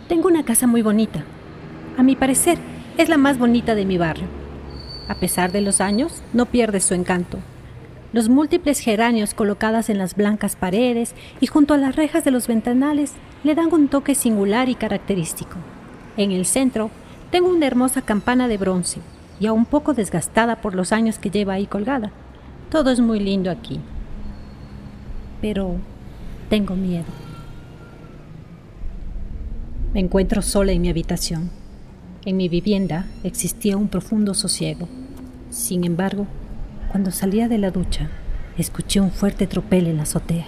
Tengo una casa muy bonita. A mi parecer, es la más bonita de mi barrio. A pesar de los años, no pierde su encanto. Los múltiples geranios colocados en las blancas paredes y junto a las rejas de los ventanales le dan un toque singular y característico. En el centro, tengo una hermosa campana de bronce, ya un poco desgastada por los años que lleva ahí colgada. Todo es muy lindo aquí. Pero tengo miedo. Me encuentro sola en mi habitación. En mi vivienda existía un profundo sosiego. Sin embargo, cuando salía de la ducha, escuché un fuerte tropel en la azotea.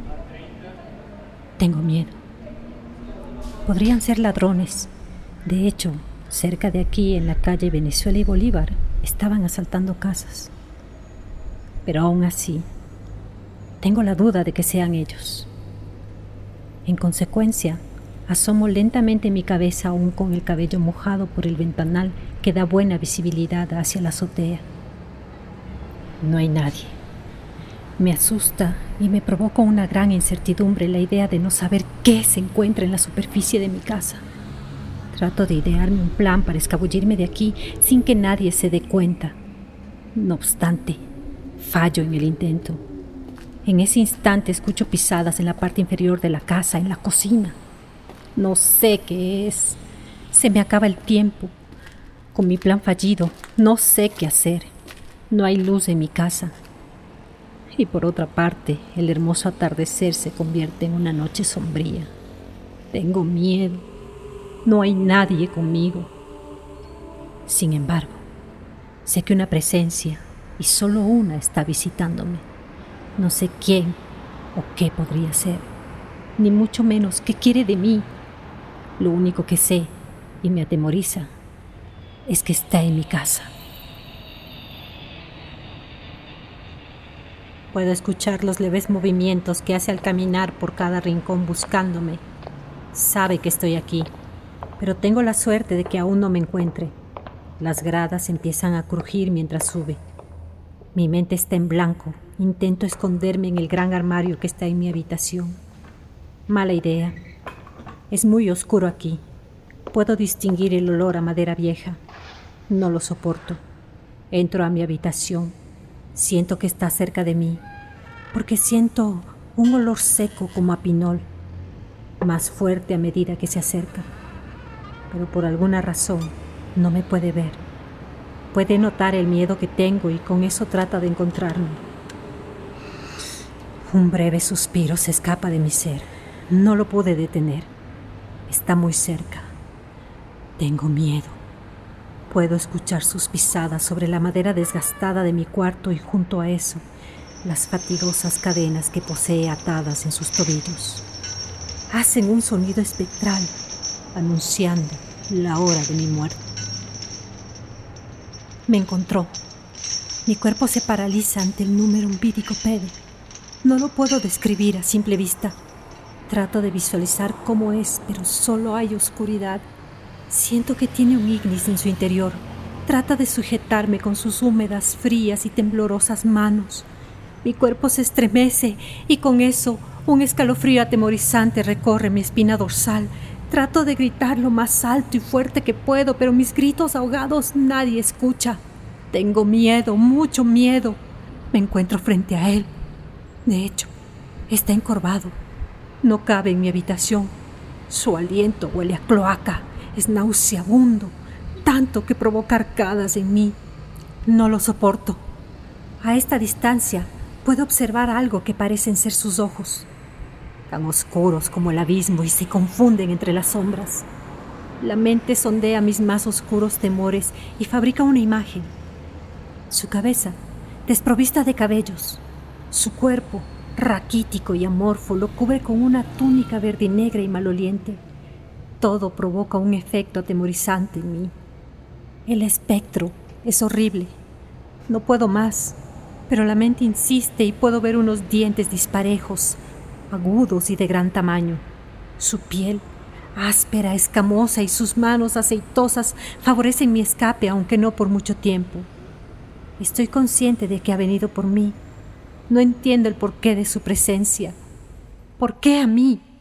Tengo miedo. Podrían ser ladrones. De hecho, cerca de aquí, en la calle Venezuela y Bolívar, estaban asaltando casas. Pero aún así, tengo la duda de que sean ellos. En consecuencia, asomo lentamente mi cabeza aún con el cabello mojado por el ventanal que da buena visibilidad hacia la azotea. No hay nadie. Me asusta y me provoca una gran incertidumbre la idea de no saber qué se encuentra en la superficie de mi casa. Trato de idearme un plan para escabullirme de aquí sin que nadie se dé cuenta. No obstante, fallo en el intento. En ese instante escucho pisadas en la parte inferior de la casa, en la cocina. No sé qué es. Se me acaba el tiempo. Con mi plan fallido, no sé qué hacer. No hay luz en mi casa. Y por otra parte, el hermoso atardecer se convierte en una noche sombría. Tengo miedo. No hay nadie conmigo. Sin embargo, sé que una presencia, y solo una, está visitándome. No sé quién o qué podría ser, ni mucho menos qué quiere de mí. Lo único que sé, y me atemoriza, es que está en mi casa. Puedo escuchar los leves movimientos que hace al caminar por cada rincón buscándome. Sabe que estoy aquí, pero tengo la suerte de que aún no me encuentre. Las gradas empiezan a crujir mientras sube. Mi mente está en blanco. Intento esconderme en el gran armario que está en mi habitación. Mala idea. Es muy oscuro aquí. Puedo distinguir el olor a madera vieja. No lo soporto. Entro a mi habitación. Siento que está cerca de mí, porque siento un olor seco como a pinol, más fuerte a medida que se acerca. Pero por alguna razón no me puede ver. Puede notar el miedo que tengo y con eso trata de encontrarme. Un breve suspiro se escapa de mi ser. No lo pude detener. Está muy cerca. Tengo miedo. Puedo escuchar sus pisadas sobre la madera desgastada de mi cuarto y junto a eso, las fatigosas cadenas que posee atadas en sus tobillos. Hacen un sonido espectral, anunciando la hora de mi muerte. Me encontró. Mi cuerpo se paraliza ante el número umbídico pede. No lo puedo describir a simple vista. Trato de visualizar cómo es, pero solo hay oscuridad. Siento que tiene un ignis en su interior. Trata de sujetarme con sus húmedas, frías y temblorosas manos. Mi cuerpo se estremece y con eso un escalofrío atemorizante recorre mi espina dorsal. Trato de gritar lo más alto y fuerte que puedo, pero mis gritos ahogados nadie escucha. Tengo miedo, mucho miedo. Me encuentro frente a él. De hecho, está encorvado. No cabe en mi habitación. Su aliento huele a cloaca. Es nauseabundo, tanto que provoca arcadas en mí. No lo soporto. A esta distancia puedo observar algo que parecen ser sus ojos, tan oscuros como el abismo y se confunden entre las sombras. La mente sondea mis más oscuros temores y fabrica una imagen. Su cabeza, desprovista de cabellos. Su cuerpo, raquítico y amorfo, lo cubre con una túnica verdinegra y maloliente. Todo provoca un efecto atemorizante en mí. El espectro es horrible. No puedo más, pero la mente insiste y puedo ver unos dientes disparejos, agudos y de gran tamaño. Su piel, áspera, escamosa y sus manos aceitosas favorecen mi escape, aunque no por mucho tiempo. Estoy consciente de que ha venido por mí. No entiendo el porqué de su presencia. ¿Por qué a mí?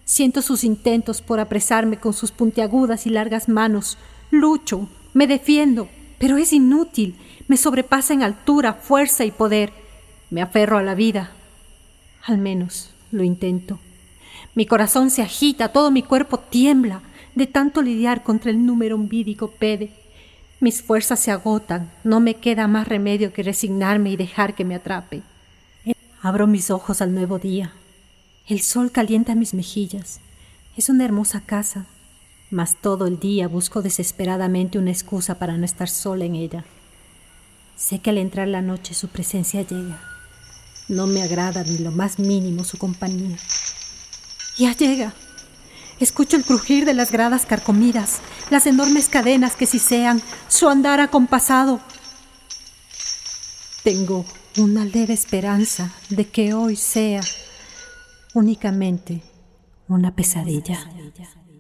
Siento sus intentos por apresarme con sus puntiagudas y largas manos. Lucho, me defiendo, pero es inútil. Me sobrepasa en altura, fuerza y poder. Me aferro a la vida. Al menos lo intento. Mi corazón se agita, todo mi cuerpo tiembla de tanto lidiar contra el número umbídico PD. Mis fuerzas se agotan, no me queda más remedio que resignarme y dejar que me atrape. Abro mis ojos al nuevo día. El sol calienta mis mejillas. Es una hermosa casa, mas todo el día busco desesperadamente una excusa para no estar sola en ella. Sé que al entrar la noche su presencia llega. No me agrada ni lo más mínimo su compañía. Ya llega. Escucho el crujir de las gradas carcomidas, las enormes cadenas que sisean, su andar acompasado. Tengo una leve esperanza de que hoy sea únicamente una pesadilla.